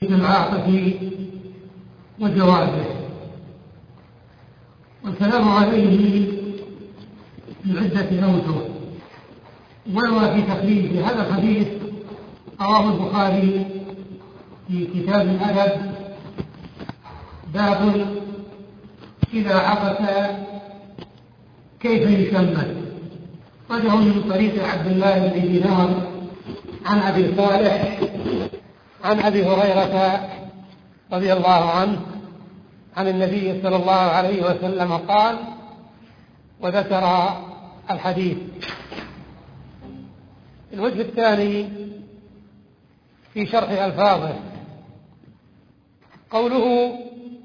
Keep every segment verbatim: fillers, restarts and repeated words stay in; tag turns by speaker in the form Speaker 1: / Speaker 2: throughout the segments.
Speaker 1: العاطفي وجوازه، والكلام عليه من عدة أوجه. وروى في تخريج هذا الحديث رواه البخاري في كتاب الأدب باب إذا عطس كيف يشمت، وجه من طريق عبد الله بن دينار عن أبي صالح عن أبي هريرة رضي الله عنه عن النبي صلى الله عليه وسلم قال، وذكر الحديث. الوجه الثاني في شرح ألفاظه قوله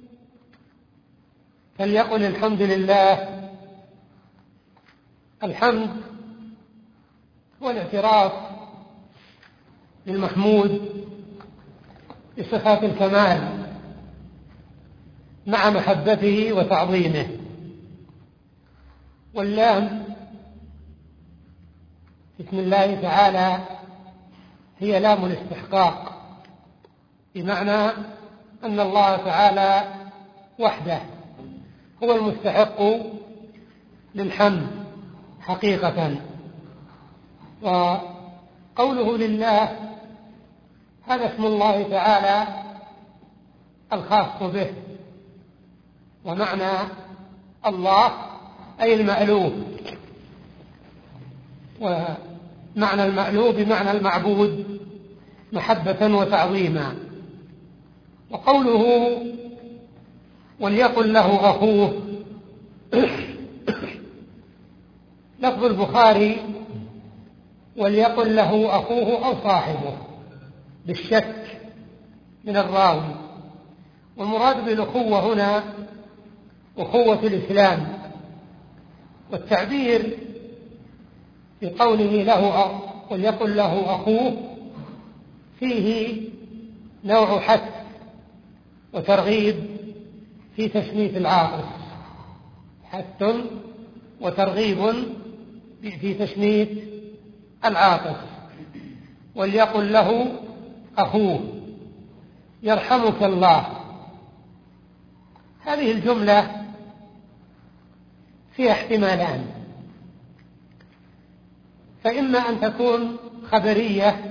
Speaker 1: فليقل الحمد لله. الحمد هو الاعتراف بالمحمود بصفات الكمال مع محبته وتعظيمه، واللام بسم الله تعالى هي لام الاستحقاق، بمعنى أن الله تعالى وحده هو المستحق للحمد حقيقة. وقوله لله هذا اسم الله تعالى الخاص به، ومعنى الله أي المألوه، ومعنى المألوه بمعنى المعبود محبة وتعظيما. وقوله وليقل له أخوه لفظ البخاري وليقل له أخوه أو صاحبه بالشك من الراوي، والمراد بالأخوة هنا أخوة الإسلام. والتعبير بقوله له وليقل له أخوه فيه نوع حث وترغيب في تشميت العاطس، حث وترغيب في تشميت العاطس. وليقل له أخوه يرحمك الله. هذه الجملة فيها احتمالان، فإما أن تكون خبرية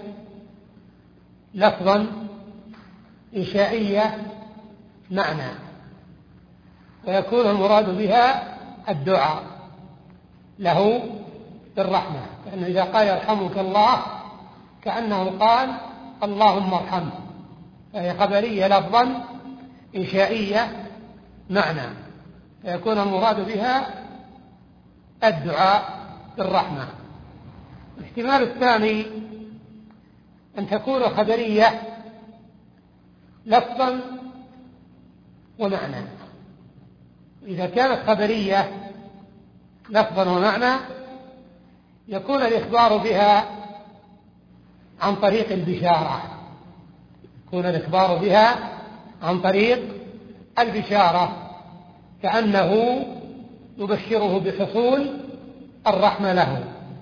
Speaker 1: لفظا إنشائية معنى، ويكون المراد بها الدعاء له بالرحمة، لأنه إذا قال يرحمك الله كأنه قال اللهم ارحمه، فهي خبرية لفظا إنشائية معنى، فيكون المراد بها الدعاء بالرحمة. الاحتمال الثاني أن تكون خبرية لفظا ومعنى. إذا كانت خبرية لفظا ومعنى يكون الإخبار بها عن طريق البشارة، يكون الإخبار بها عن طريق البشارة، كأنه يبشره بحصول الرحمة له.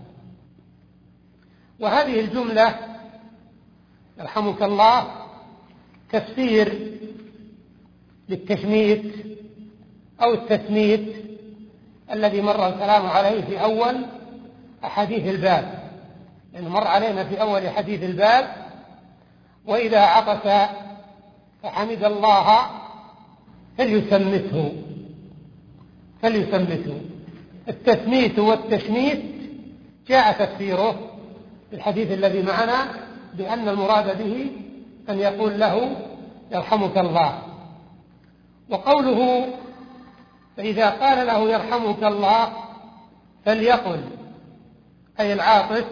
Speaker 1: وهذه الجملة يرحمك الله تفسير للتشميت أو التسميت الذي مر الكلام عليه في أول أحاديث الباب، لأنه مر علينا في أول حديث الباب وإذا عطس فحمد الله فليسمته فليسمته. التسميت والتشميت جاء تفسيره في الحديث الذي معنا بأن المراد به أن يقول له يرحمك الله. وقوله فإذا قال له يرحمك الله فليقل أي العاطس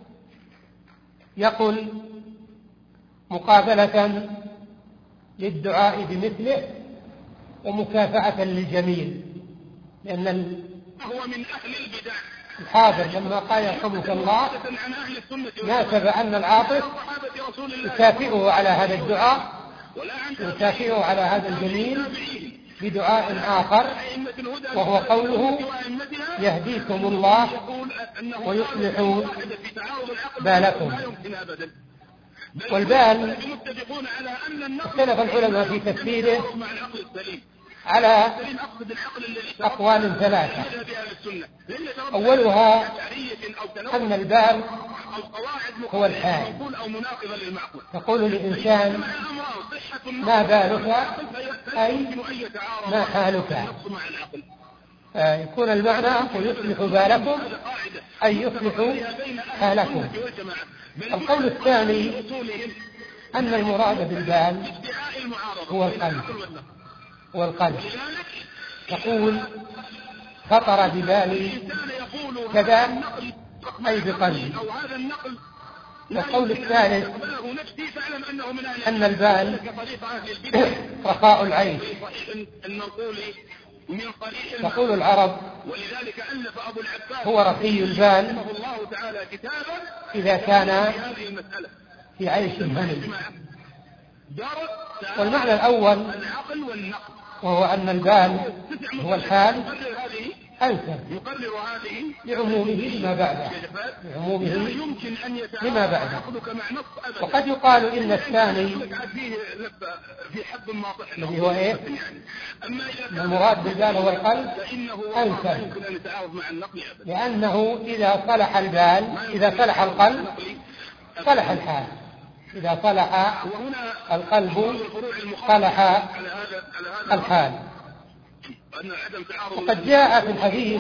Speaker 1: يقل مقابلة للدعاء بمثله ومكافأة للجميل، لأن هو من أهل البدع الحاضر لما قال يرحمك الله ناسب أن العاطس يكافئه على هذا الدعاء ويكافئه على هذا الجميل بدعاء آخر، وهو قوله يهديكم الله ويصلح بالكم. والبال اختلف العلماء في تفسيره على أقوال ثلاثة. أولها أن البال هو الحال، تقول للإنسان ما بالك أي ما حالك، يكون المعنى ويصلح بالكم أي يصلح حالكم. القول الثاني أن المراد بالبال هو القلب، هو القلب، تقول خطر ببالي كذا أي بقلبي. والقول الثالث أن البال رخاء العيش، تقول العرب هو رخي البال إذا كان في عيش هني. والمعنى الأول وهو أن البال هو الحال أنسب لعمومه لما بعده، لعمومه لما بعده. وقد يقال إن الثاني الذي هو إيه؟ المراد بالبال هو القلب أنسب، لأنه إذا صلح البال إذا صلح القلب صلح الحال، إذا صلح القلب صلح الحال. وقد جاء في الحديث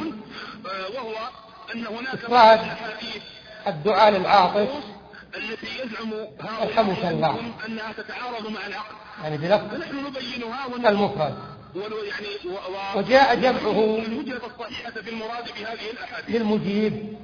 Speaker 1: إفراد الدعاء للعاطف التي يزعم يرحمك الله أنها تتعارض مع العقل، يعني بلفظ المفرد، وجاء جمعه للمجيب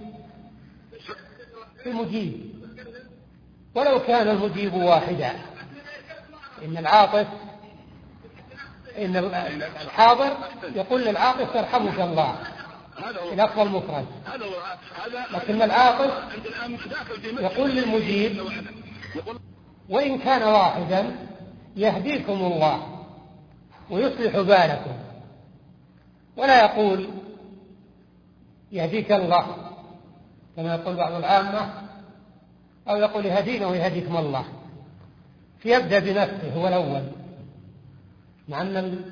Speaker 1: المجيب ولو كان المجيب واحدا. إن العاطف إن الحاضر يقول للعاطف ترحمك الله لفظ المفرد، لكن العاطف يقول للمجيب وإن كان واحدا يهديكم الله ويصلح بالكم، ولا يقول يهديك الله كما يقول بعض العامة، أو يقول يهدينا ويهديكم الله، فيبدأ بنفسه هو الأول، مع أن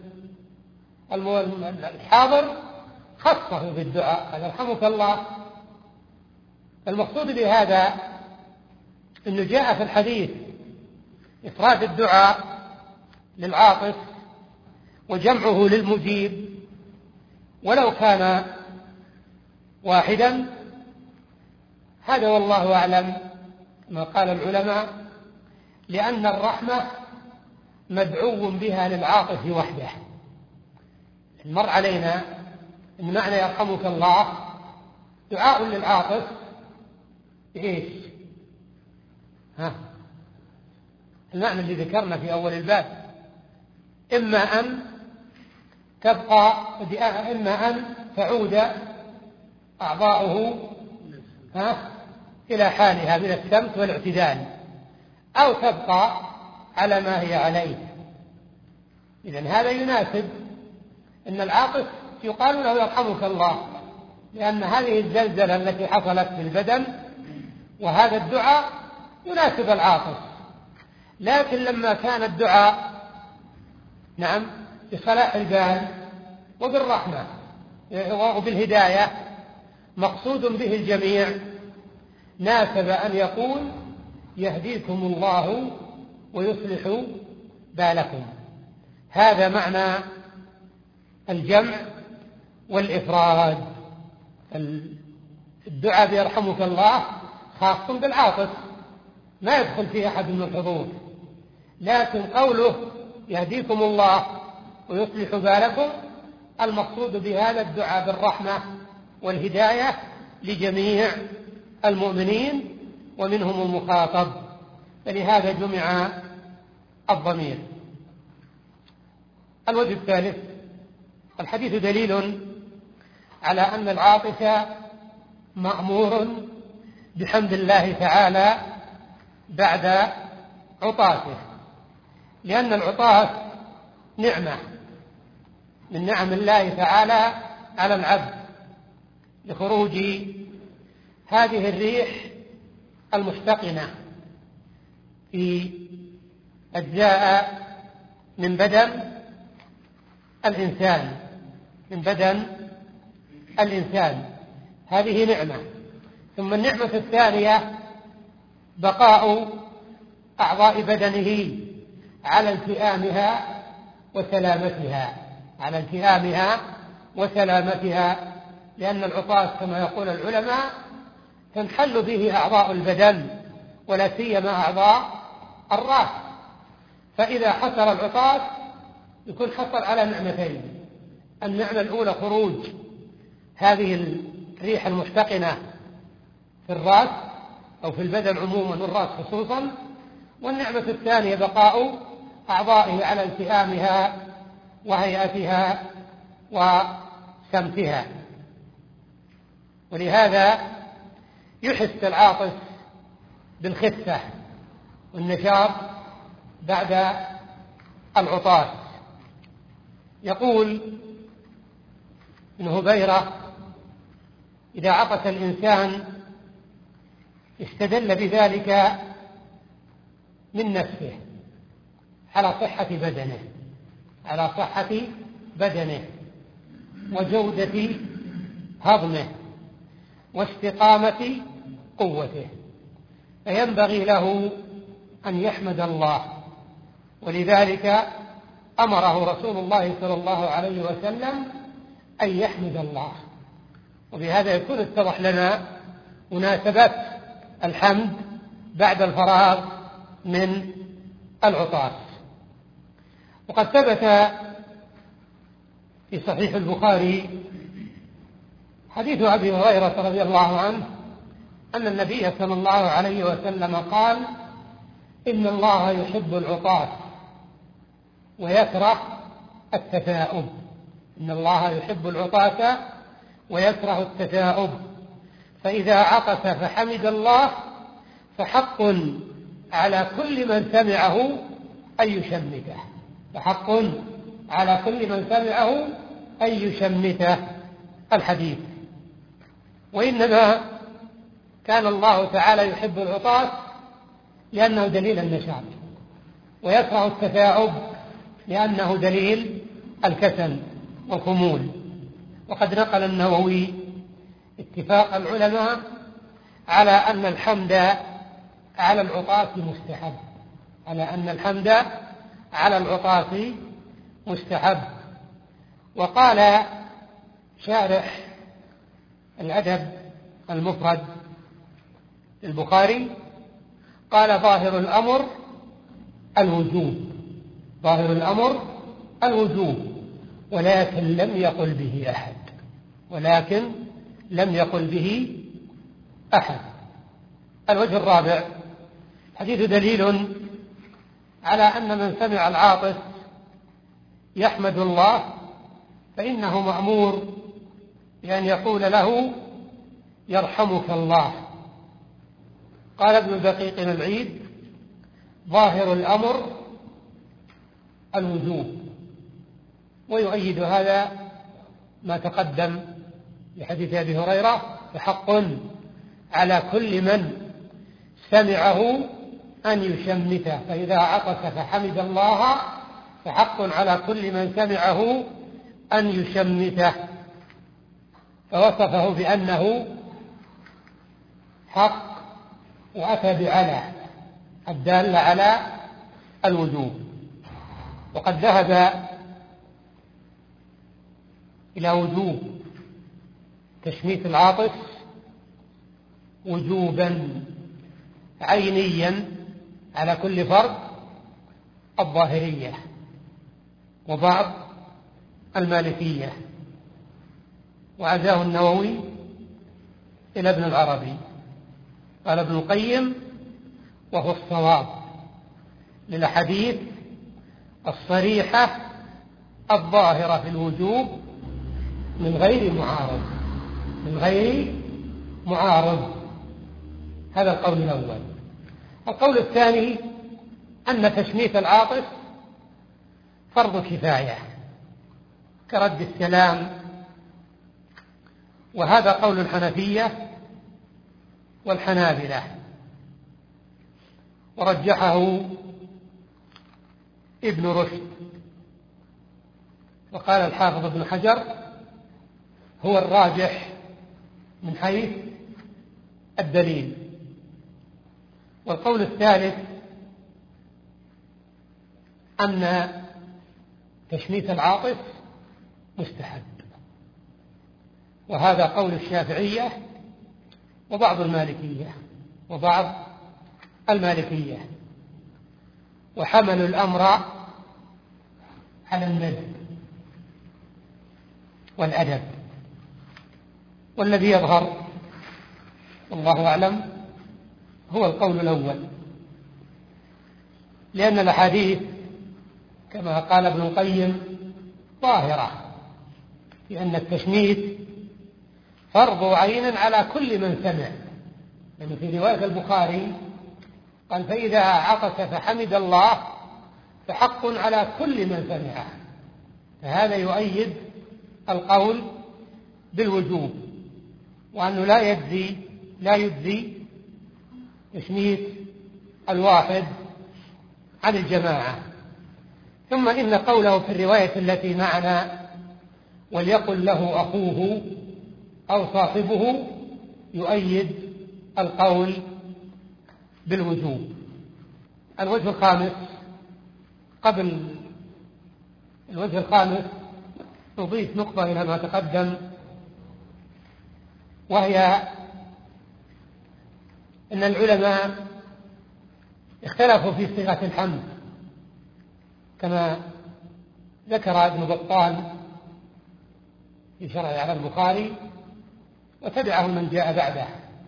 Speaker 1: الحاضر خصه بالدعاء يرحمك الله. المقصود بهذا أنه جاء في الحديث إفراد الدعاء للعاطف وجمعه للمجيب ولو كان واحدا. هذا والله أعلم ما قال العلماء، لأن الرحمة مدعو بها للعاطف وحده. مر علينا إن معنى يرحمك الله دعاء للعاطف إيش؟ ها المعنى اللي ذكرنا في أول الباب، إما أن تبقى إما أن تعود أعضاؤه ها إلى حالها من السمت والاعتدال، أو تبقى على ما هي عليه. إذن هذا يناسب أن العاطف يقال له يرحمك الله، لأن هذه الزلزلة التي حصلت في البدن وهذا الدعاء يناسب العاطف. لكن لما كان الدعاء نعم بصلاح البال وبالرحمة وبالهداية مقصود به الجميع، ناسب أن يقول يهديكم الله ويصلح بالكم. هذا معنى الجمع والإفراد. الدعاء بيرحمك الله خاص بالعاطف ما يدخل فيه أحد من الحضور، لكن قوله يهديكم الله ويصلح بالكم المقصود بهذا الدعاء بالرحمة والهداية لجميع المؤمنين ومنهم المخاطب، فلهذا جمع الضمير. الوجه الثالث، الحديث دليل على أن العاطف مأمور بحمد الله تعالى بعد عطافه، لأن العطاف نعمة من نعم الله تعالى على العبد لخروج هذه الريح المحتقنة في أجزاء من بدن الإنسان من بدن الإنسان هذه نعمة. ثم النعمة الثانية بقاء أعضاء بدنه على التئامها وسلامتها على التئامها وسلامتها لأن العطاس كما يقول العلماء تنحل به أعضاء البدن ولا سيما أعضاء الرأس، فإذا حصل العطاس يكون حصل على نعمتين: النعمة الأولى خروج هذه الريح المحتقنة في الرأس أو في البدن عموما والرأس خصوصا، والنعمة الثانية بقاء أعضائه على التئامها وهيئتها وسمتها. ولهذا يحس العاطس بالخفة والنشاط بعد العطاس. يقول ابن هبيرة: إذا عطس الإنسان استدل بذلك من نفسه على صحة بدنه على صحة بدنه وجودة هضمه واستقامة قوته، فينبغي له أن يحمد الله. ولذلك أمره رسول الله صلى الله عليه وسلم أن يحمد الله. وبهذا يكون اتضح لنا مناسبة الحمد بعد الفراغ من العطاس. وقد ثبت في صحيح البخاري حديث أبي هريرة رضي الله عنه أن النبي صلى الله عليه وسلم قال: إن الله يحب العطاس ويكره التثاؤب إن الله يحب العطاس ويكره التثاؤب فإذا عطس فحمد الله فحق على كل من سمعه أن يشمته فحق على كل من سمعه أن يشمته الحديث. وإنما كان الله تعالى يحب العطاس لأنه دليل النشاط، ويكره التثاؤب لأنه دليل الكسل والخمول. وقد نقل النووي اتفاق العلماء على أن الحمد على العطاس مستحب على أن الحمد على العطاس مستحب. وقال شارح الأدب المفرد البخاري قال: ظاهر الأمر الوجوب ظاهر الأمر الوجوب ولكن لم يقل به أحد ولكن لم يقل به أحد. الوجه الرابع: حديث دليل على أن من سمع العاطس يحمد الله فإنه مأمور بأن يقول له: يرحمك الله. قال ابن دقيق العيد: ظاهر الأمر الوجوب. ويؤيد هذا ما تقدم بحديث أبي هريرة: فحق على كل من سمعه أن يشمته فإذا عطس فحمد الله فحق على كل من سمعه أن يشمته. فوصفه بأنه حق وأتى بعلى الدالة على الوجوب. وقد ذهب إلى وجوب تشميت العاطس وجوبا عينيا على كل فرد الظاهرية وبعض المالكية، وعزاه النووي إلى ابن العربي. قال ابن القيم: وهو الصواب للأحاديث الصريحة الظاهرة في الوجوب من غير معارض من غير معارض هذا القول الأول. القول الثاني أن تشميت العاطس فرض كفاية كرد السلام، وهذا قول الحنفية والحنابلة. ورجحه ابن رشد. وقال الحافظ ابن حجر هو الراجح من حيث الدليل. والقول الثالث أن تشميت العاطف مستحب، وهذا قول الشافعية وبعض المالكية وبعض المالكية وحملوا الأمر على الندب والأدب. والذي يظهر والله أعلم هو القول الأول، لأن الأحاديث كما قال ابن القيم ظاهرة في أن التشميت فرض عين على كل من سمع. يعني في رواية البخاري قال فإذا عطس فحمد الله فحق على كل من سمعه، فهذا يؤيد القول بالوجوب، وأنه لا يجزي لا يجزي تشميت الواحد عن الجماعة. ثم إن قوله في الرواية التي معنا وليقل له أخوه أو صاحبه يؤيد القول بالوجوب. الوجه الخامس قبل الوجه الخامس نضيف نقطة إلى ما تقدم، وهي أن العلماء اختلفوا في صيغة الحمد كما ذكر ابن بطال في شرح على البخاري وتبعه من جاء بعده.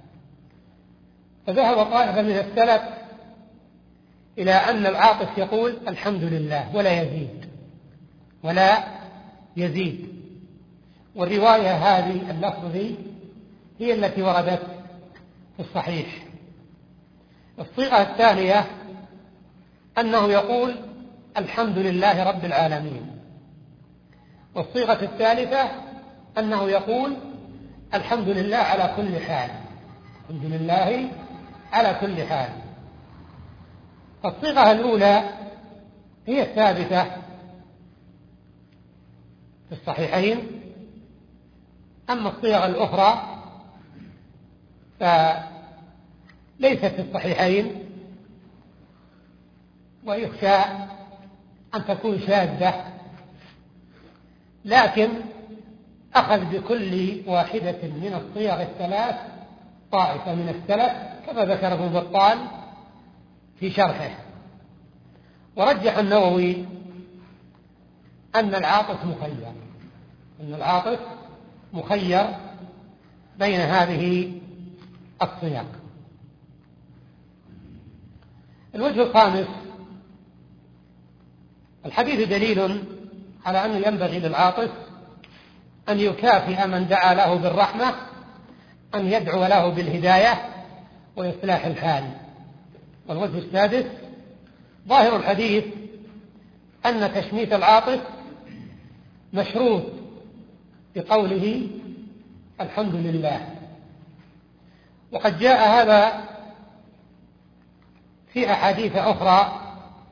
Speaker 1: فذهب طائفة من السلف إلى أن العاطف يقول الحمد لله ولا يزيد ولا يزيد، والرواية هذه اللفظ هي التي وردت في الصحيح. الصيغة الثانية أنه يقول الحمد لله رب العالمين، والصيغة الثالثة أنه يقول الحمد لله على كل حال، الحمد لله على كل حال. الصيغة الأولى هي الثابتة في الصحيحين، أما الصيغ الأخرى فليست في الصحيحين، ويخشى أن تكون شاذة، لكن أخذ بكل واحدة من الصيغ الثلاث طائفة من السلف كما ذكر ابن بطال في شرحه. ورجح النووي أن العاطف مخير أن العاطف مخير بين هذه الصيغ. الوجه الخامس الحديث دليل على أنه ينبغي للعاطف أن يكافئ من دعا له بالرحمة، أن يدعو له بالهداية وإصلاح الحال. والوجه السادس ظاهر الحديث أن تشميت العاطف مشروط بقوله الحمد لله، وقد جاء هذا في أحاديث أخرى،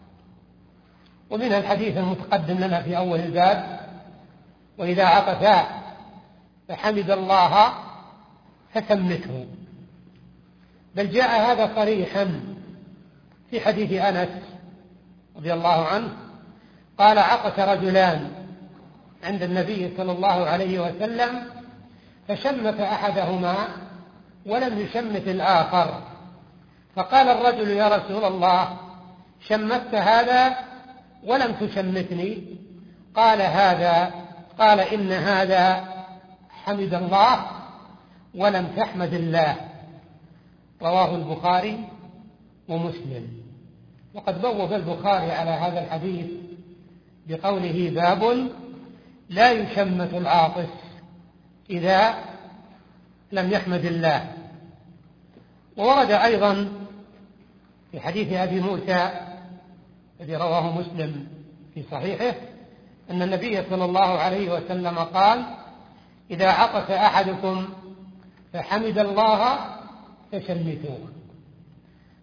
Speaker 1: ومنها الحديث المتقدم لنا في أول الباب وإذا عطس فحمد الله فسمته. بل جاء هذا صريحا في حديث أنس رضي الله عنه قال عطس رجلان عند النبي صلى الله عليه وسلم فشمت أحدهما ولم يشمت الآخر، فقال الرجل يا رسول الله شمت هذا ولم تشمتني؟ قال هذا قال إن هذا حمد الله ولم تحمد الله. رواه البخاري ومسلم. وقد بوب البخاري على هذا الحديث بقوله باب لا يشمت العاطس إذا لم يحمد الله. وورد أيضا في حديث أبي موسى الذي رواه مسلم في صحيحه أن النبي صلى الله عليه وسلم قال إذا عطس أحدكم فحمد الله فشمتوه.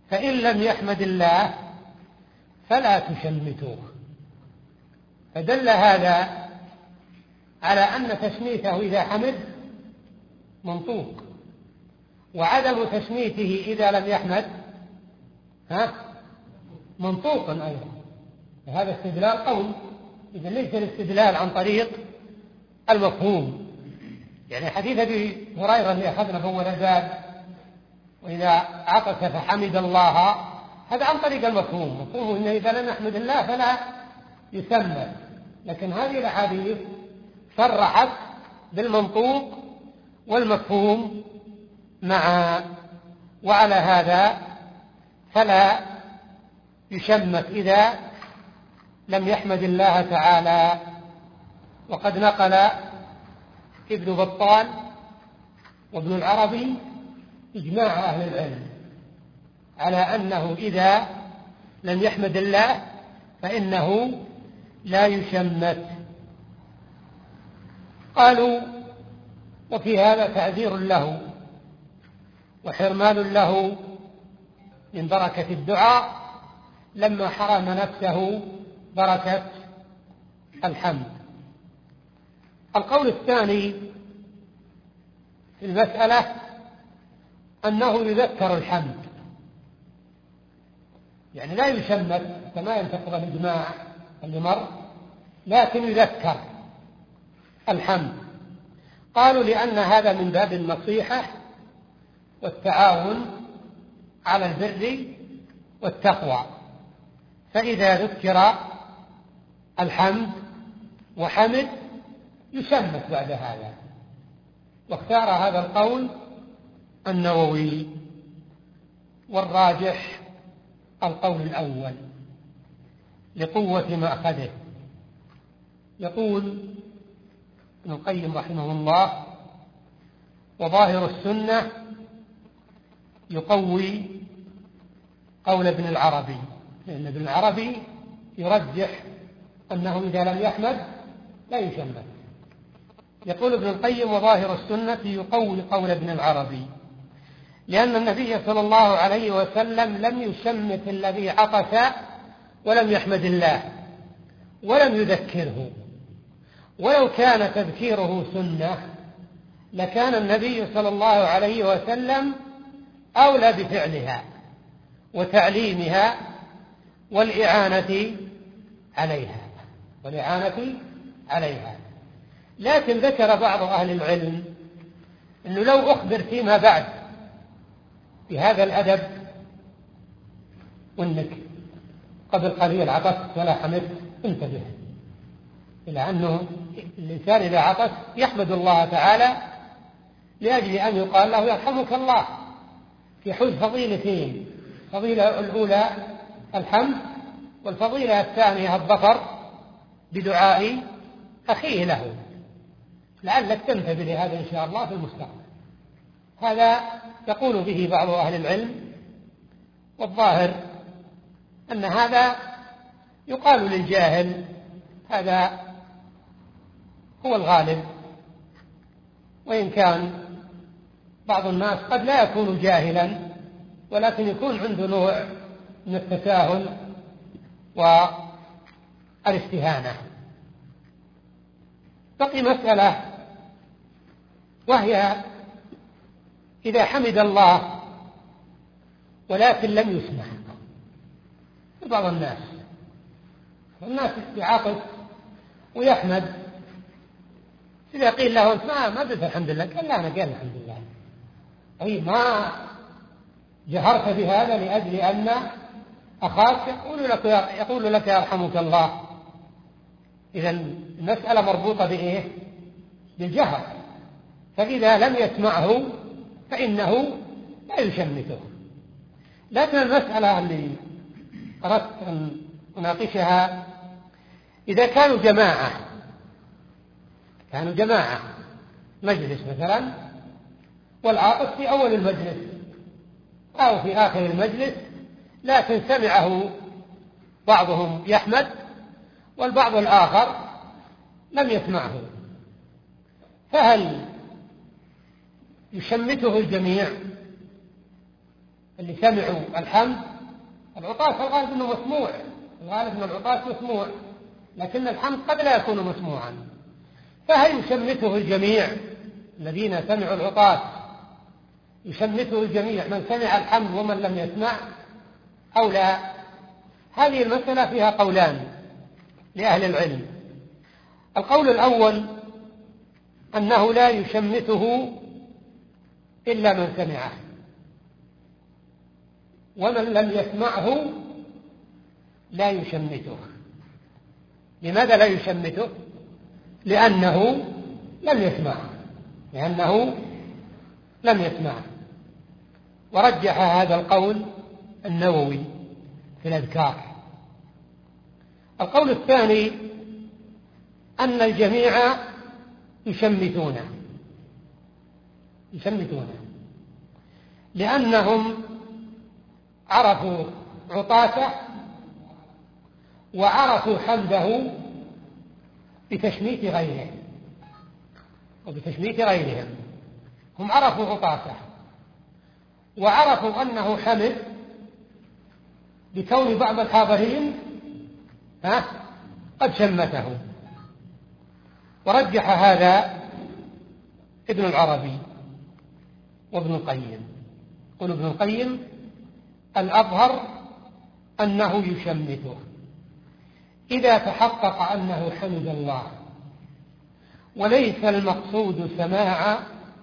Speaker 1: فإن لم يحمد الله فلا تشمتوه. فدل هذا على أن تشميته إذا حمد منطوق، وعدم تشميته إذا لم يحمد ها منطوق أيضا. هذا استدلال قوي، إذا ليس الاستدلال عن طريق المفهوم. يعني حديث أبي هريرة اللي أخذنا في أول باب وإذا عطس فحمد الله، هذا عن طريق المفهوم، مفهوم إنه إذا لم يحمد الله فلا يسمى. لكن هذه الأحاديث صرحت بالمنطوق والمفهوم معا، وعلى هذا فلا يشمت إذا لم يحمد الله تعالى. وقد نقل ابن بطال وابن العربي إجماع أهل العلم على أنه إذا لم يحمد الله فإنه لا يشمت. قالوا وفي هذا تعذير له وحرمان له من بركة الدعاء لما حرم نفسه بركة الحمد. القول الثاني في المسألة أنه يذكر الحمد، يعني لا يشمت كما ينتقض الإجماع اللي مر، لكن يذكر الحمد. قالوا لأن هذا من باب النصيحة والتعاون على البر والتقوى، فإذا ذكر الحمد وحمد يشمت بعد هذا. واختار هذا القول النووي، والراجح القول الأول لقوة مأخذه. يقول ابن القيم رحمه الله: وظاهر السنة يقوي قول ابن العربي، لأن ابن العربي يرجح أنه إذا لم يحمد لا يشمت. يقول ابن القيم: وظاهر السنة يقوي قول ابن العربي، لأن النبي صلى الله عليه وسلم لم يشمت الذي عطس ولم يحمد الله ولم يذكره، ولو كان تذكيره سنة لكان النبي صلى الله عليه وسلم أولى بفعلها وتعليمها والإعانة عليها والإعانة عليها. لكن ذكر بعض أهل العلم أنه لو أخبر فيما بعد بهذا الأدب، وأنك قبل قليل عطست ولا حمدت، انتبه إلى أنه الإنسان إذا عطس يحمد الله تعالى لأجل أن يقال له يرحمك الله، يحوز فضيلتين: الفضيلة الأولى الحمد، والفضيلة الثانية الظفر بدعاء أخيه له، لعلك تنتبه لهذا إن شاء الله في المستقبل. هذا يقول به بعض أهل العلم، والظاهر أن هذا يقال للجاهل، هذا هو الغالب، وإن كان بعض الناس قد لا يكون جاهلا ولكن يكون عنده نوع من التساهل والاستهانة. بقي مسألة، وهي إذا حمد الله ولكن لم يسمع. بعض الناس الناس يعطس ويحمد، إذا قيل له أنت ما ما قلت الحمد لله، قال لا أنا قال الحمد لله، أي ما جهرت بهذا لأجل أن أخاك يقول لك يقول لك يرحمك الله. إذا المسألة مربوطة بإيه؟ بالجهر، فإذا لم يسمعه فإنه لا يشمته. لكن المسألة اللي أردت أن أناقشها، إذا كانوا جماعة كانوا جماعة مجلس مثلا، والعاطس في أول المجلس أو في آخر المجلس، لكن سمعه بعضهم يحمد والبعض الآخر لم يسمعه، فهل يشمته الجميع اللي سمعوا الحمد. العطاس الغالب أنه مسموع، الغالب أن العطاس مسموع، لكن الحمد قد لا يكون مسموعا، فهل يشمته الجميع الذين سمعوا العطاس؟ يشمته الجميع من سمع الحمد ومن لم يسمع أو لا؟ هذه المسألة فيها قولان لأهل العلم. القول الأول أنه لا يشمته إلا من سمعه، ومن لم يسمعه لا يشمته. لماذا لا يشمته؟ لأنه لم يسمعه لأنه لم يسمعه ورجح هذا القول النووي في الأذكار. القول الثاني أن الجميع يشمتونه يشمتونه لأنهم عرفوا عطاسه وعرفوا حمده بتشميت غيره وبتشميت غيرهم. هم عرفوا عطاسه وعرفوا أنه حمد بكون بعض الحاضرين ها قد شمته. ورجح هذا ابن العربي وابن القيم. يقول ابن القيم الأظهر أنه يشمته إذا تحقق أنه حمد الله، وليس المقصود سماع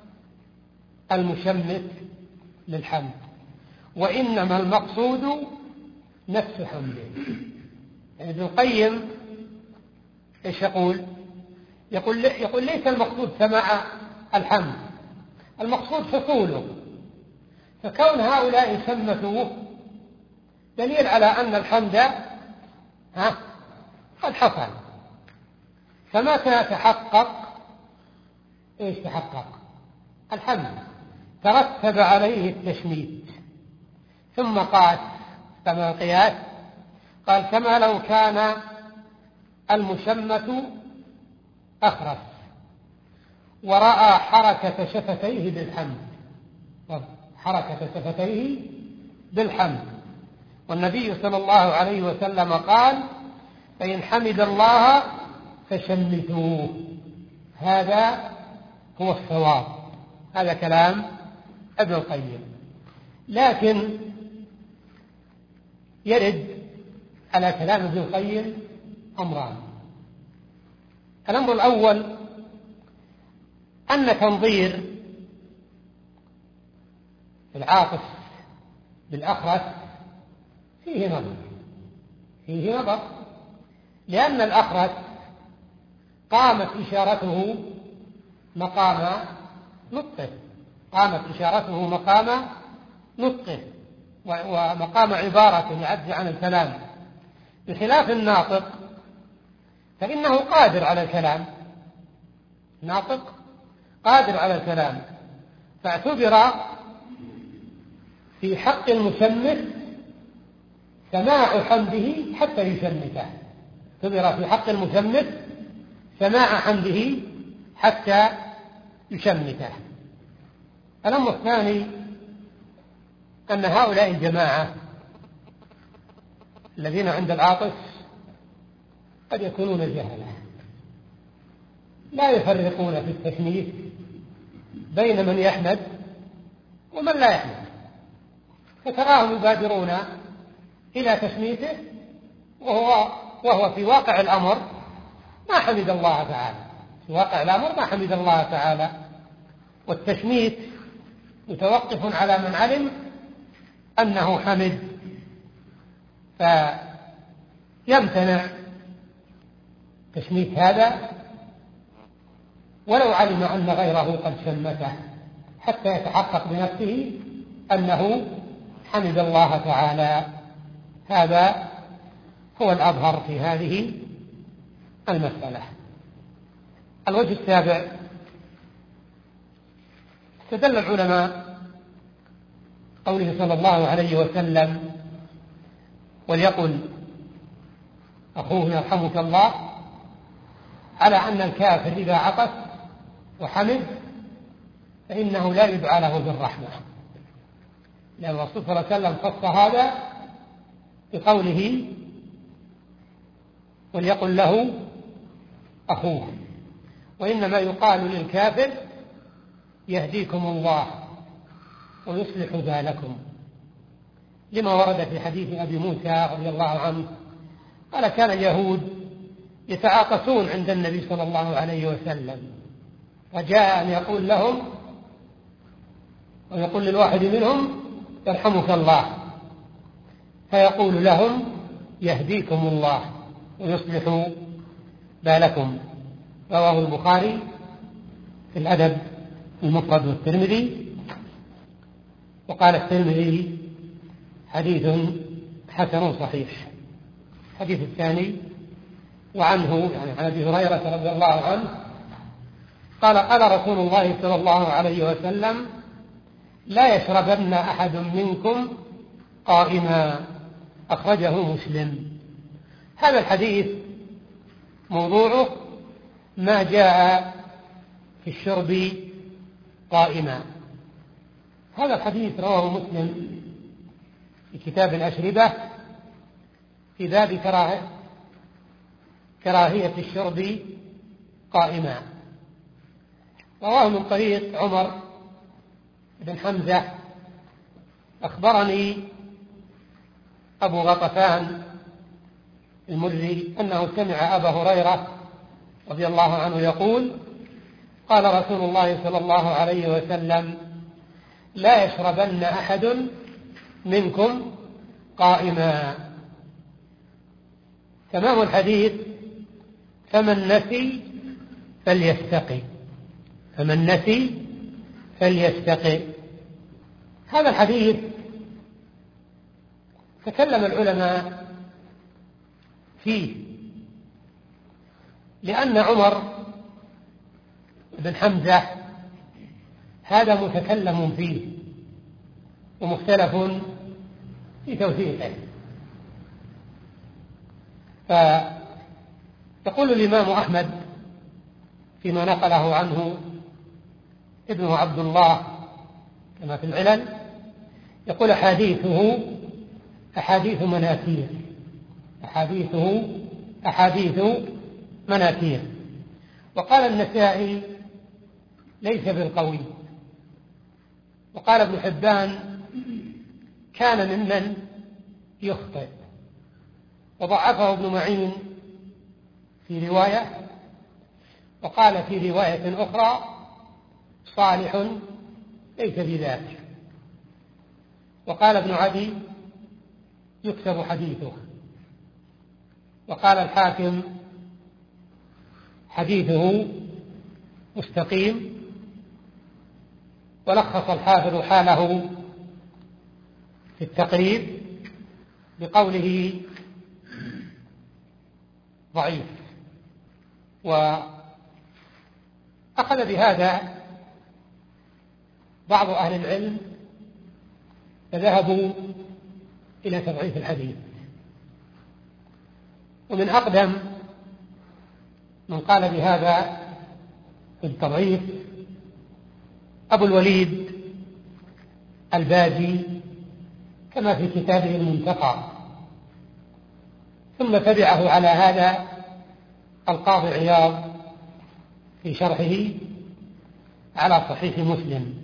Speaker 1: المشمت للحمد، وإنما المقصود نفس حمده. يعني ابن القيم ايش يقول؟ يقول يقول ليس المقصود سماع الحمد، المقصود حصوله. فكون هؤلاء شمتوه دليل على أن الحمد ها قد حصل. فمتى تحقق ايش تحقق؟ الحمد ترتب عليه التشميت. ثم قال كما القياس، قال كما لو كان المشمت أخرس ورأى حركة شفتيه بالحمد حركة شفتيه بالحمد والنبي صلى الله عليه وسلم قال فإن حمد الله فشمتوه. هذا هو الصواب، هذا كلام ابن القيم. لكن يرد على كلام ابن القيم أمران. الأمر الأول أن تنظير العاطف بالأخرس فيه نظر فيه نظر لأن الأخرس قامت إشارته مقام نطقه قامت إشارته مقام نطقه ومقام عبارة يعد عن الكلام، بخلاف الناطق فإنه قادر على الكلام. ناطق قادر على الكلام، فاعتبر في حق المشمت سماع حمده حتى يشمته اعتبر في حق المشمت سماع حمده حتى يشمته. الأمر الثاني أن هؤلاء الجماعة الذين عند العاطف قد يكونون جهلة لا يفرقون في التشميت بين من يحمد ومن لا يحمد، فتراهم يبادرون إلى تشميته وهو, وهو في واقع الأمر ما حمد الله تعالى في واقع الأمر ما حمد الله تعالى. والتشميت متوقف على من علم أنه حمد فيمتنع تشميت هذا ولو علم أن غيره قد شمته حتى يتحقق بنفسه أنه حمد الله تعالى. هذا هو الأظهر في هذه المسألة. الوجه السابع استدل العلماء قوله صلى الله عليه وسلم وليقل أخوه يرحمك الله على أن الكافر إذا عطس وحمد فإنه لا يدعى له بالرحمة، لأن الرسول صلى الله عليه وسلم خص هذا بقوله وليقل له أخوه، وإنما يقال للكافر يهديكم الله ويصلح بالكم، لما ورد في حديث أبي موسى رضي الله عنه قال كان اليهود يتعاطفون عند النبي صلى الله عليه وسلم، وجاء أن يقول لهم ويقول للواحد منهم يرحمك الله، فيقول لهم يهديكم الله ويصلح بالكم. رواه البخاري في الأدب المفرد والترمذي، وقال الترمذي حديث حسن صحيح. الحديث الثاني وعنه يعني عن أبي هريرة رضي الله عنه قال قال رسول الله صلى الله عليه وسلم لا يشربن أحد منكم قائما، أخرجه مسلم. هذا الحديث موضوعه ما جاء في الشرب قائما. هذا الحديث رواه مسلم في كتاب الأشربة في باب كراهية الشرب قائما. رواه من طريق عمر بن حمزة أخبرني أبو غطفان المري أنه سمع أبا هريرة رضي الله عنه يقول قال رسول الله صلى الله عليه وسلم لا يشربن أحد منكم قائما. تمام الحديث فمن نسي فليستقي، فمن نسي فليستقي. هذا الحديث تكلم العلماء فيه، لأن عمر بن حمزة هذا متكلم فيه ومختلف في توثيقه. فيقول الإمام أحمد فيما نقله عنه ابنه عبد الله كما في العلل، يقول أحاديثه أحاديث مناكير، أحاديثه أحاديث مناكير. وقال النسائي ليس بالقوي. وقال ابن حبان كان ممن يخطئ، وضعفه ابن معين في رواية، وقال في رواية أخرى صالح ليس بذاك. وقال ابن عدي يكتب حديثه. وقال الحاكم حديثه مستقيم. ولخص الحافظ حاله في التقريب بقوله ضعيف. وأخذ بهذا بعض أهل العلم فذهبوا إلى تضعيف الحديث. ومن أقدم من قال بهذا في التضعيف أبو الوليد الباجي كما في كتابه المنتقى، ثم تبعه على هذا القاضي عياض في شرحه على صحيح مسلم.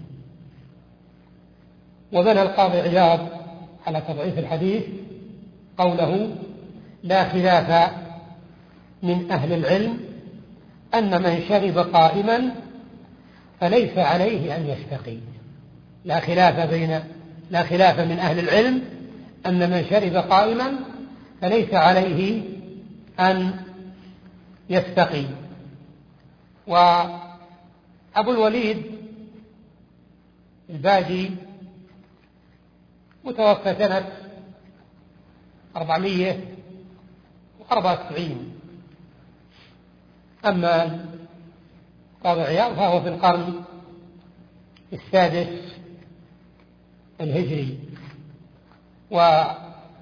Speaker 1: وبنى القاضي عياض على تضعيف الحديث قوله لا خلاف من أهل العلم أن من شرب قائما فليس عليه أن يستقي. لا خلاف بين لا خلاف من أهل العلم أن من شرب قائما فليس عليه أن يستقي. وأبو الوليد الباجي متوفى سنة أربعمائة وأربعة وتسعين. أما قاضي عياض فهو في القرن السادس الهجري. وذهب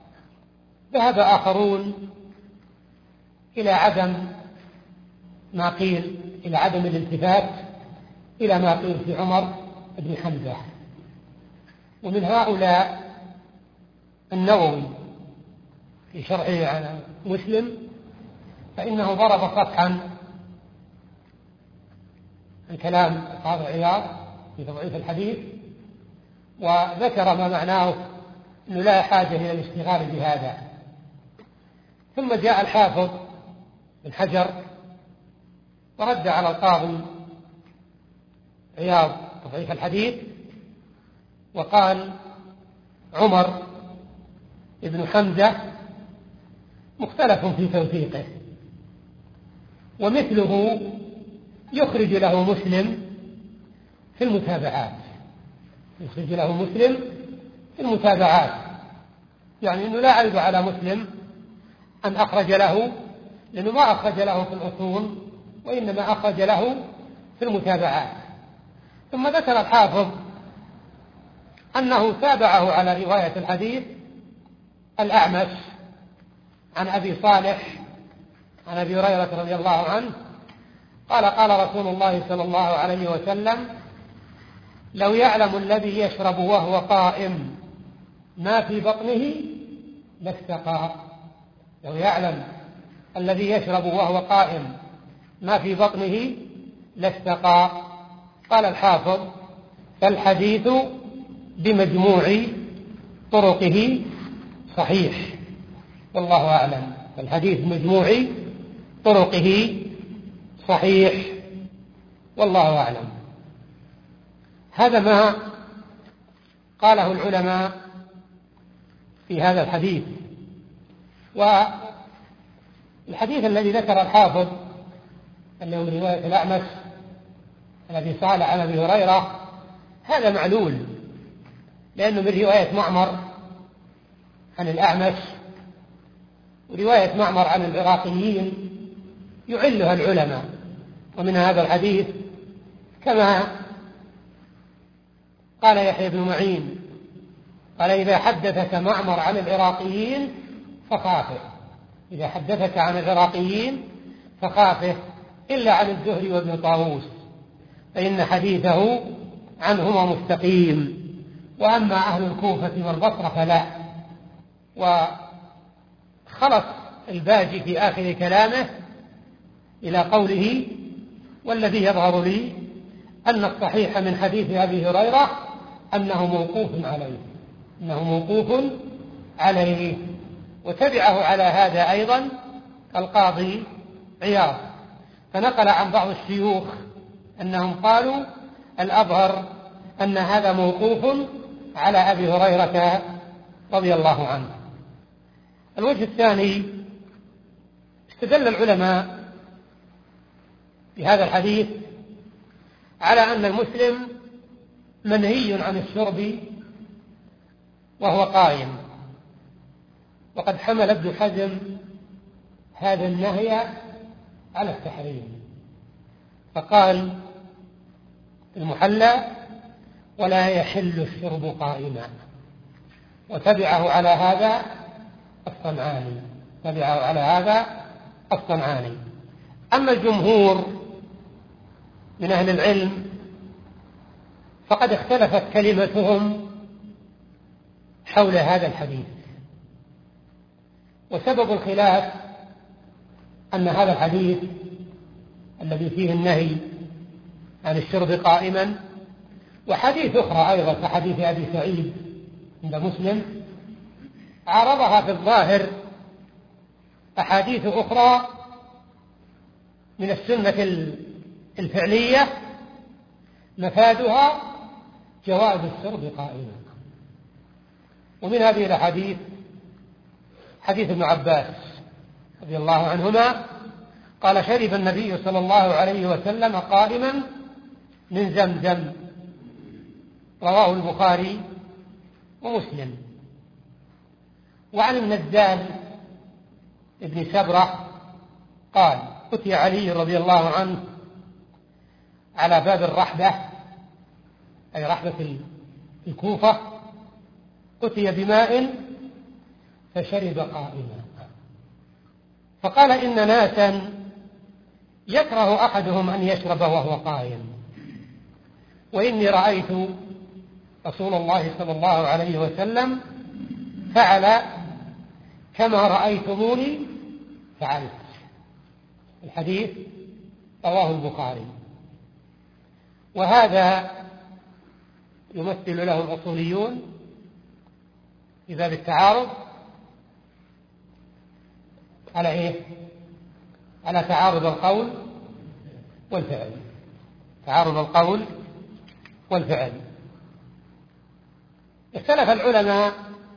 Speaker 1: آخرون إلى عدم ما قيل إلى عدم الالتفات إلى ما قيل في عمر بن حمزة، ومن هؤلاء النووي في شرحه على مسلم، فإنه ضرب سطحا عن كلام القاضي عياض في تضعيف الحديث، وذكر ما معناه أنه لا حاجة إلى الاشتغال بهذا. ثم جاء الحافظ بن حجر ورد على القاضي عياض تضعيف الحديث، وقال: عمر ابن حمزة مختلف في توثيقه، ومثله يخرج له مسلم في المتابعات، يخرج له مسلم في المتابعات، يعني أنه لا عيب على مسلم أن أخرج له، لأنه ما أخرج له في الأصول وإنما أخرج له في المتابعات. ثم ذكر الحافظ أنه تابعه على رواية الحديث الأعمش عن أبي صالح عن أبي هريرة رضي الله عنه قال: قال رسول الله صلى الله عليه وسلم: لو يعلم الذي يشرب وهو قائم ما في بطنه لاستقى. لو يعلم الذي يشرب وهو قائم ما في بطنه لاستقى. قال الحافظ: فالحديث بمجموع طرقه صحيح، والله أعلم. فالحديث بمجموع طرقه صحيح، والله أعلم. هذا ما قاله العلماء في هذا الحديث. والحديث الذي ذكر الحافظ أنه من رواية الأعمش الذي صال عن أبي هريرة هذا معلول، لأنه من رواية معمر عن الأعمش، ورواية معمر عن العراقيين يعلها العلماء. ومن هذا الحديث كما قال يحيى بن معين قال: إذا حدثك معمر عن العراقيين فخافه، إذا حدثك عن العراقيين فخافه، إلا عن الزهري وابن طاووس فإن حديثه عنهما مستقيم، وأما أهل الكوفة والبصرة فلا. وخلص الباجي في آخر كلامه إلى قوله: والذي يظهر لي أن الصحيح من حديث أبي هريرة أنه موقوف عليه، أنه موقوف عليه. وتبعه على هذا أيضا القاضي عياض، فنقل عن بعض الشيوخ أنهم قالوا: الأظهر أن هذا موقوف على أبي هريرة رضي الله عنه. الوجه الثاني: استدل العلماء بهذا الحديث على أن المسلم منهي عن الشرب وهو قائم، وقد حمل ابن حزم هذا النهي على التحريم، فقال في المحلى: ولا يحل الشرب قائما. وتبعه على هذا الصنعاني، تبعه على هذا الصنعاني. أما الجمهور من أهل العلم فقد اختلفت كلمتهم حول هذا الحديث، وسبب الخلاف أن هذا الحديث الذي فيه النهي عن الشرب قائما، وحديث أخرى أيضا كحديث أبي سعيد عند مسلم، عارضها في الظاهر أحاديث أخرى من السنة الفعلية مفادها جواز الشرب قائما. ومن هذه الأحاديث حديث ابن عباس رضي الله عنهما قال: شرب النبي صلى الله عليه وسلم قائما من زمزم، رواه البخاري ومسلم. وعن النزال ابن سبرة قال: أتي علي رضي الله عنه على باب الرحبة، أي رحبة الكوفة، أتي بماء فشرب قائما، فقال: إن ناسا يكره أحدهم أن يشرب وهو قائم، وإني رأيت رسول الله صلى الله عليه وسلم فعل كما رأيتموني فعلت. الحديث رواه البخاري. وهذا يمثل له الأصوليون في باب التعارض على إيه؟ على تعارض القول والفعل. تعارض القول والفعل. اختلف العلماء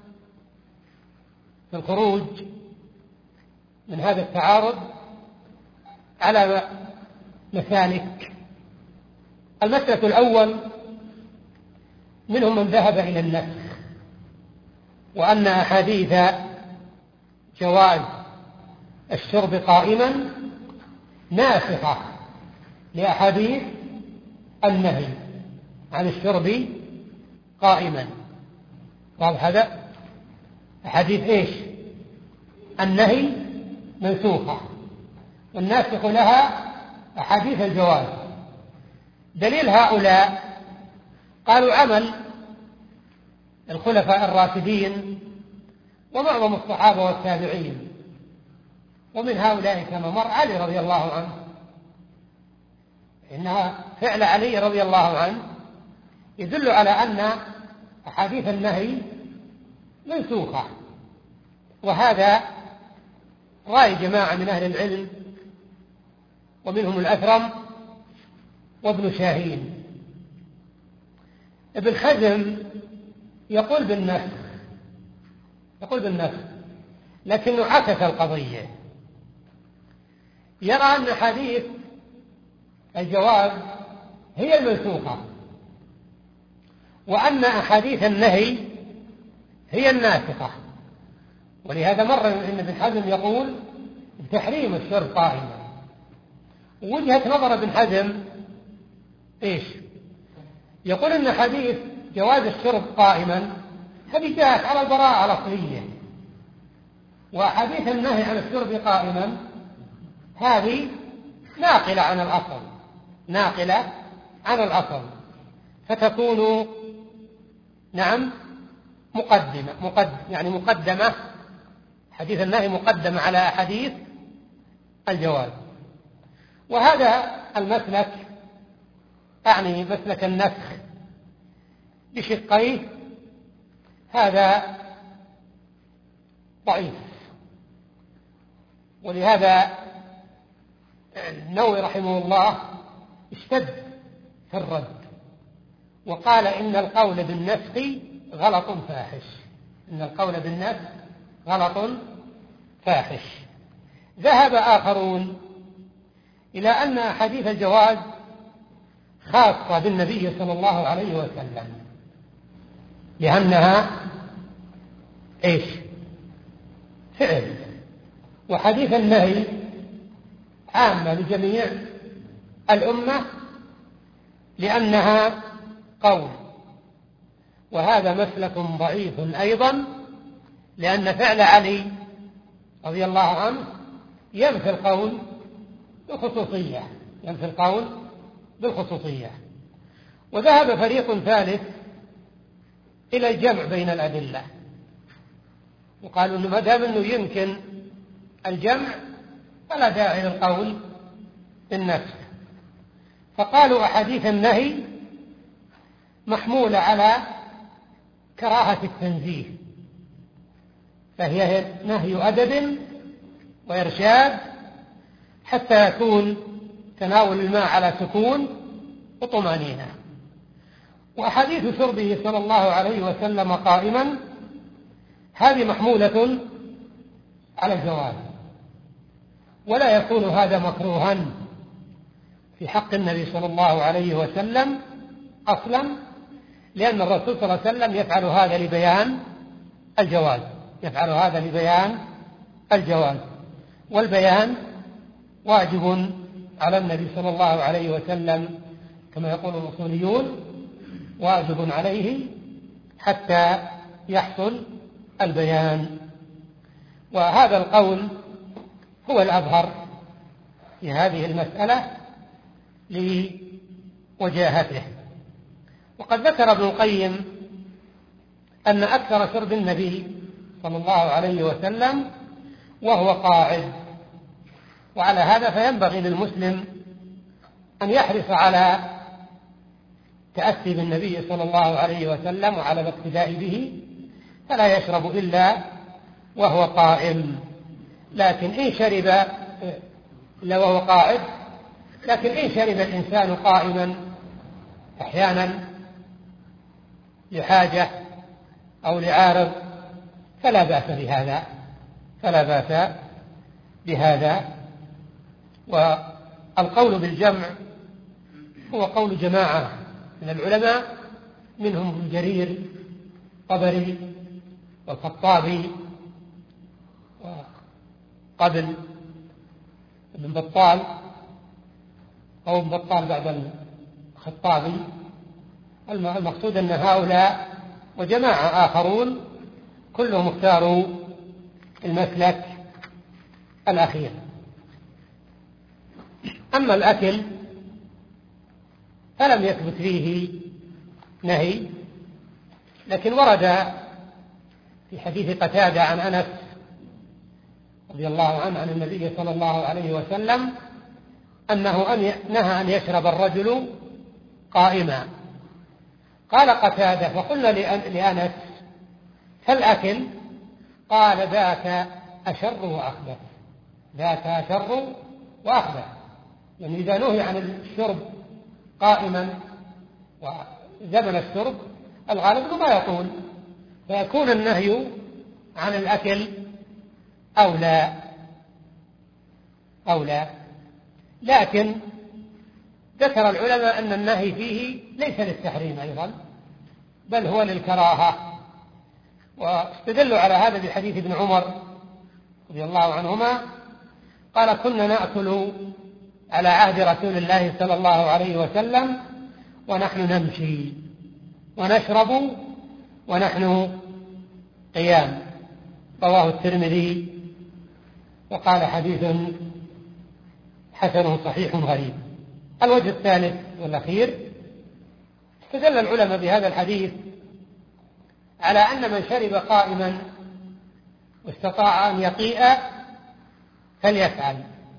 Speaker 1: في الخروج من هذا التعارض على مسالك. المسلك الأول منهم من ذهب إلى النسخ، وأن أحاديث جواز الشرب قائما ناسخة لأحاديث النهي عن الشرب قائما. قال هذا أحاديث إيش؟ النهي منسوخة، والناسخ لها أحاديث الجواز. دليل هؤلاء قالوا عمل الخلفاء الراشدين ومعظم الصحابة والتابعين، ومن هؤلاء كما مر علي رضي الله عنه، إنها فعل علي رضي الله عنه يدل على أن أحاديث النهي منسوخة. وهذا رأي جماعة من أهل العلم، ومنهم الأثرم وابن شاهين. ابن حزم يقول بالنسخ يقول بالنسخ لكنه عكس القضية، يرى أن حديث الجواز هي المنسوخة، وأن أحاديث النهي هي الناسخة. ولهذا مر أن ابن حزم يقول بتحريم الشرب قائما. ووجهة نظر ابن حزم إيش؟ يقول أن حديث جواز الشرب قائما هذه جاءت على البراءة الأصلية، وحديث النهي عن الشرب قائما هذه ناقلة عن الأصل ناقلة عن الأصل فتكون نعم مقدمة مقدم يعني مقدمة حديث النهي مقدمة على حديث الجواز. وهذا المسلك أعني مسلك النسخ بشقيه هذا ضعيف، ولهذا النووي رحمه الله اشتد في الرد وقال إن القول بالنسخ غلط فاحش إن القول بالنسخ غلط فاحش. ذهب آخرون إلى أن حديث الجواز خاصة بالنبي صلى الله عليه وسلم، لأنها إيش؟ فعل. وحديث النهي عامة لجميع الأمة لأنها قول. وهذا مسلك ضعيف أيضا، لأن فعل علي رضي الله عنه ينفي القول بالخصوصية ينفي القول بالخصوصية. وذهب فريق ثالث إلى الجمع بين الأدلة، وقالوا إنه ما دام إنه يمكن الجمع فلا داعي للقول بالنسخ. فقالوا أحاديث النهي محمولة على كراهة التنزيه، فهي نهي أدب وإرشاد حتى يكون تناول الماء على سكون وطمأنينة. وأحاديث شربه صلى الله عليه وسلم قائما هذه محمولة على الجواز، ولا يكون هذا مكروها في حق النبي صلى الله عليه وسلم أصلا، لأن الرسول صلى الله عليه وسلم يفعل هذا لبيان الجواز يفعل هذا لبيان الجواز والبيان واجب على النبي صلى الله عليه وسلم كما يقول الأصوليون، واجب عليه حتى يحصل البيان. وهذا القول هو الأظهر في هذه المسألة لوجاهته. وقد ذكر ابن القيم أن أكثر شرب النبي صلى الله عليه وسلم وهو قاعد. وعلى هذا فينبغي للمسلم أن يحرص على تأسي بالنبي صلى الله عليه وسلم وعلى الاقتداء به، فلا يشرب إلا وهو قائم. لكن إن شرب إلا وهو قاعد لكن إن شرب الإنسان قائما أحيانا لحاجة أو لعارض فلا بأس بهذا فلا بأس بهذا. والقول بالجمع هو قول جماعة من العلماء، منهم ابن جرير الطبري والخطابي وقبل ابن بطال أو ابن بطال بعد الخطابي. المقصود أن هؤلاء وجماعة آخرون كلهم اختاروا المسلك الأخير. أما الأكل فلم يثبت فيه نهي، لكن ورد في حديث قتادة عن أنس رضي الله عنه عن النبي صلى الله عليه وسلم أنه نهى أن يشرب الرجل قائما. قال قتادة فقلنا لأنس فالأكل؟ قال ذاك أشر وأخبث ذاك أشر وأخبث. يعني إذا نهي عن الشرب قائما وزمن الشرب الغالب ما يطول، فيكون النهي عن الأكل أولى أولى. لكن ذكر العلماء أن النهي فيه ليس للتحريم أيضا، بل هو للكراهة، واستدلوا على هذا بحديث ابن عمر رضي الله عنهما قال كنا نأكل على عهد رسول الله صلى الله عليه وسلم ونحن نمشي ونشرب ونحن قيام. رواه الترمذي وقال حديث حسن صحيح غريب. الوجه الثالث والأخير استدل العلماء بهذا الحديث على أن من شرب قائما واستطاع أن يقيء فليفعل.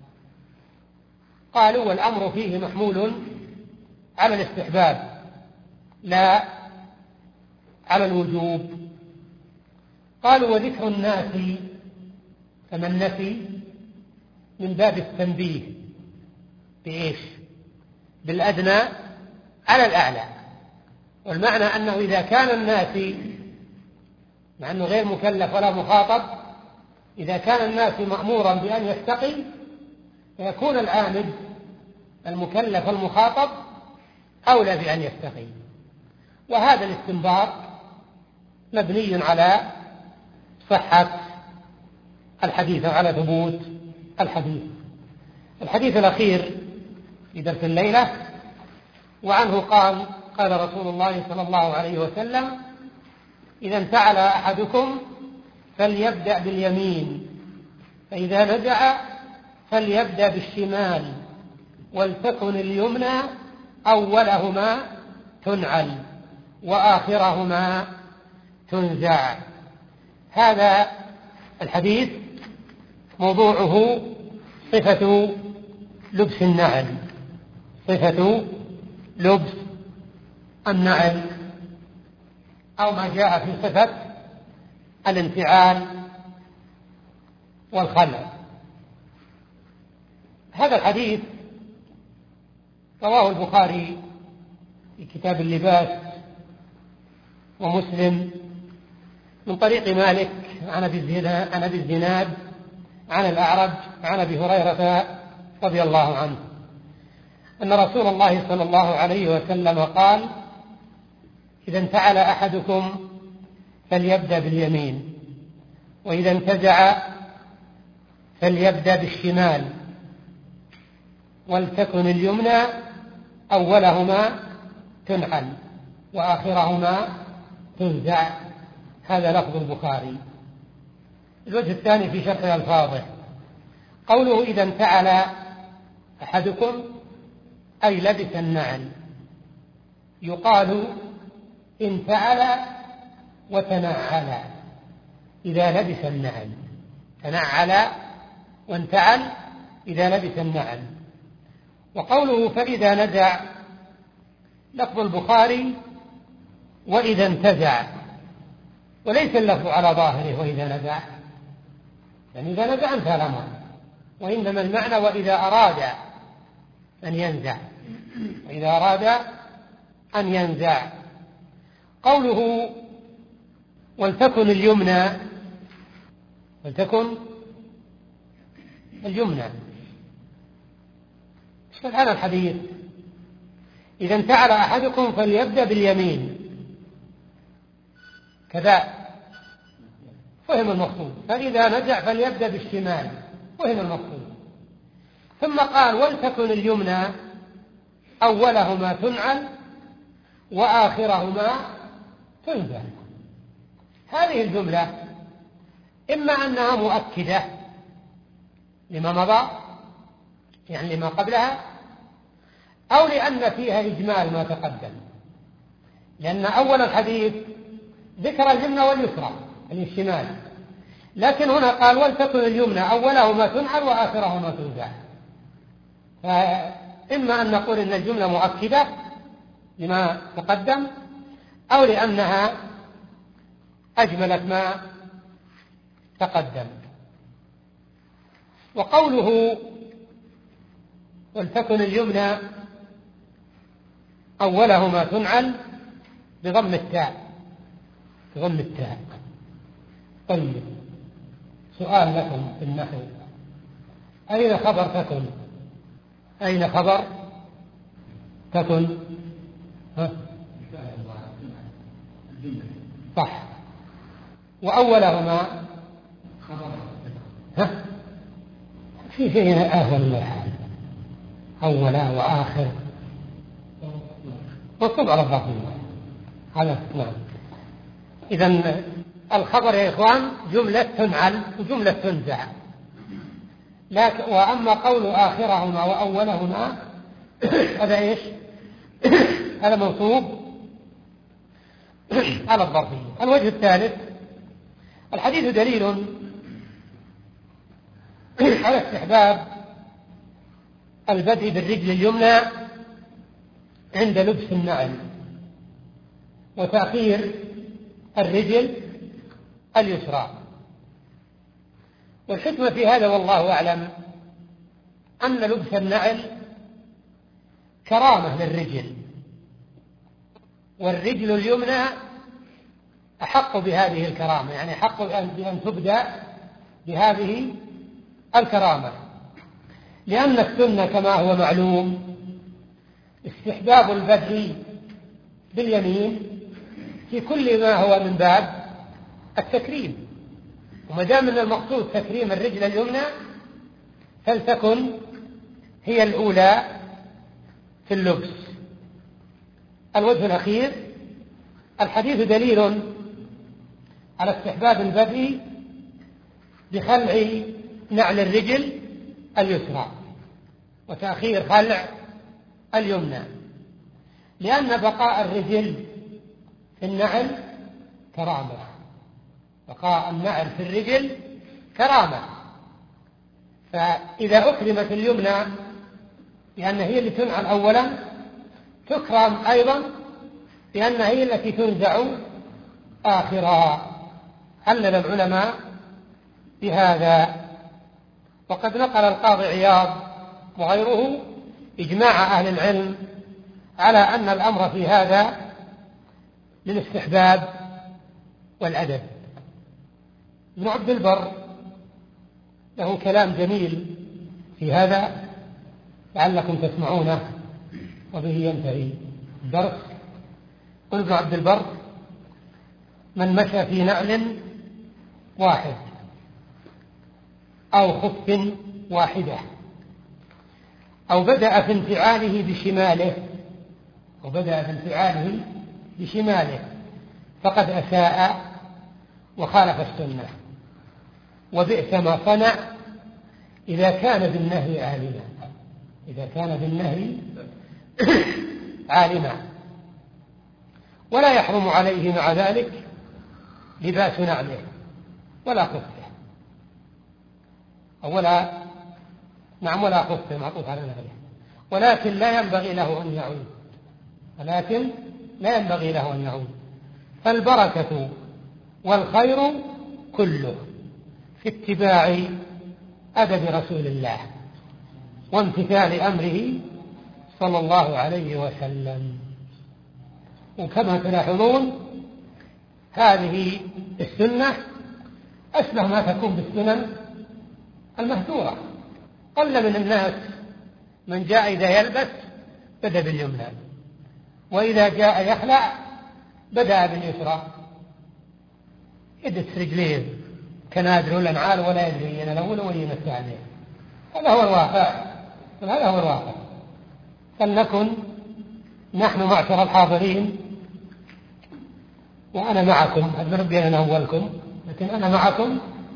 Speaker 1: قالوا والأمر فيه محمول على الاستحباب لا على الوجوب. قالوا وذكر الناس كمن نسي من باب التنبيه بإيش؟ بالأدنى على الأعلى. والمعنى أنه إذا كان الناس مع أنه غير مكلف ولا مخاطب، إذا كان الناس مأمورا بأن يستقي فيكون العامل المكلف المخاطب أولى بأن يستقي. وهذا الاستنباط مبني على صحة الحديث وعلى ثبوت الحديث. الحديث الأخير في درس الليلة وعنه قال قال رسول الله صلى الله عليه وسلم إذا انتعل أحدكم فليبدأ باليمين، فإذا نزع فليبدأ بالشمال، ولتكن اليمنى أولهما تنعل وآخرهما تنزع. هذا الحديث موضوعه صفة لبس النعل صفة لبس النعل أو ما جاء في صفة الانفعال والخلع. هذا الحديث رواه البخاري في كتاب اللباس ومسلم من طريق مالك عن أبي الزناد عن الأعرج عن أبي هريرة رضي الله عنه أن رسول الله صلى الله عليه وسلم قال إذا انتعل أحدكم فليبدأ باليمين، وإذا انتزع فليبدأ بالشمال، ولتكن اليمنى أولهما تنحل وآخرهما تنزع. هذا لفظ البخاري. الوجه الثاني في شرح ألفاظه قوله إذا انتعل أحدكم أي لبس النعل. يقال انتعل وتنعل إذا لبس النعل. تنعل وانتعل إذا لبس النعل. وقوله فإذا نزع لفظ البخاري وإذا انتزع، وليس اللفظ على ظاهره وإذا نزع، يعني إذا نزع انتهى الأمر، وإنما المعنى وإذا أراد أن ينزع، وإذا أراد أن ينزع. قوله ولتكن اليمنى، ولتكن اليمنى، اشكال هذا الحديث إذا انتعل أحدكم فليبدأ باليمين كذا، فهم المقصود. فإذا نزع فليبدأ بالشمال، فهم المقصود. ثم قال ولتكن اليمنى أولهما تنعل وآخرهما تنزع. هذه الجملة إما أنها مؤكدة لما مضى، يعني لما قبلها، أو لأن فيها إجمال ما تقدم، لأن أول الحديث ذكر اليمنى واليسرى يعني الشمال، لكن هنا قال ولتكن اليمنى أولهما تنعل وآخرهما تنزع. فإما أن نقول إن الجملة مؤكدة لما تقدم، أو لأنها أجملت ما تقدم. وقوله ولتكن اليمنى أولهما تنعل بضم التاء، بضم التاء. طيب، سؤال لكم في النحو، أين خبر تكن؟ أين خبر تكن؟ ها؟ صح. وأولهما ها؟ في شيء آخر الحال، أولا وآخر مطلوب على الضبط على نعم. إذن الخبر يا إخوان جملة تنعل وجملة تنزع، لكن وأما قول آخرهما وأولهما هذا إيش؟ هذا منصوب على الظرفية. الوجه الثالث، الحديث دليل على استحباب البدء بالرجل اليمنى عند لبس النعل، وتأخير الرجل اليسرى. والحكمة في هذا والله أعلم أن لبس النعل كرامة للرجل، والرجل اليمنى أحق بهذه الكرامة، يعني أحق بأن تبدأ بهذه الكرامة، لأن السنة كما هو معلوم استحباب البدء باليمين في كل ما هو من باب التكريم، وما دام من المقصود تكريم الرجل اليمنى فلتكن هي الأولى في اللبس. الوجه الأخير، الحديث دليل على استحباب البدء بخلع نعل الرجل اليسرى وتأخير خلع اليمنى، لأن بقاء الرجل في النعل كرامة، بقاء النعل في الرجل كرامة. فإذا أكرمت اليمنى لأن هي اللي تنعل أولا، تكرم أيضا لأن هي التي تنزع آخرها. علل العلماء بهذا، وقد نقل القاضي عياض وغيره إجماع أهل العلم على أن الأمر في هذا للاستحباب والأدب. ابن عبد البر له كلام جميل في هذا لعلكم تسمعونه وبه ينتهي الدرس. قل ابن عبد البر: من مشى في نعل واحد أو خف واحدة أو بدأ في انفعاله بشماله أو بدأ في انفعاله بشماله فقد أساء وخالف السنة، وبئس ما صنع إذا كان بالنهي عالما، إذا كان بالنهي عالما. ولا يحرم عليه مع ذلك لباس نعله ولا خفه، ولا نعم ولا خفه معطوف على نعله، ولكن لا ينبغي له أن يعود، ولكن لا ينبغي له أن يعود. فالبركة والخير كله في اتباع أدب رسول الله وامتثال أمره صلى الله عليه وسلم. وكما تلاحظون هذه السنة أشبه ما تكون بالسنن المهجورة. قل من الناس من جاء إذا يلبس بدأ باليمنى، وإذا جاء يخلع بدأ باليسرى، يدس رجليه كنادر ولا نعال ولا يدري أنا الأول ولا الثاني. هذا هو الواقع، هذا هو الواقع. فلنكن نحن معشر الحاضرين، وأنا معكم، أدري ربي أنا أولكم، لكن أنا معكم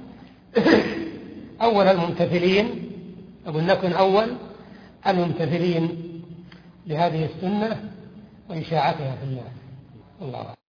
Speaker 1: أول الممتثلين، أقول نكن أول الممتثلين لهذه السنة وإشاعتها في الناس. الله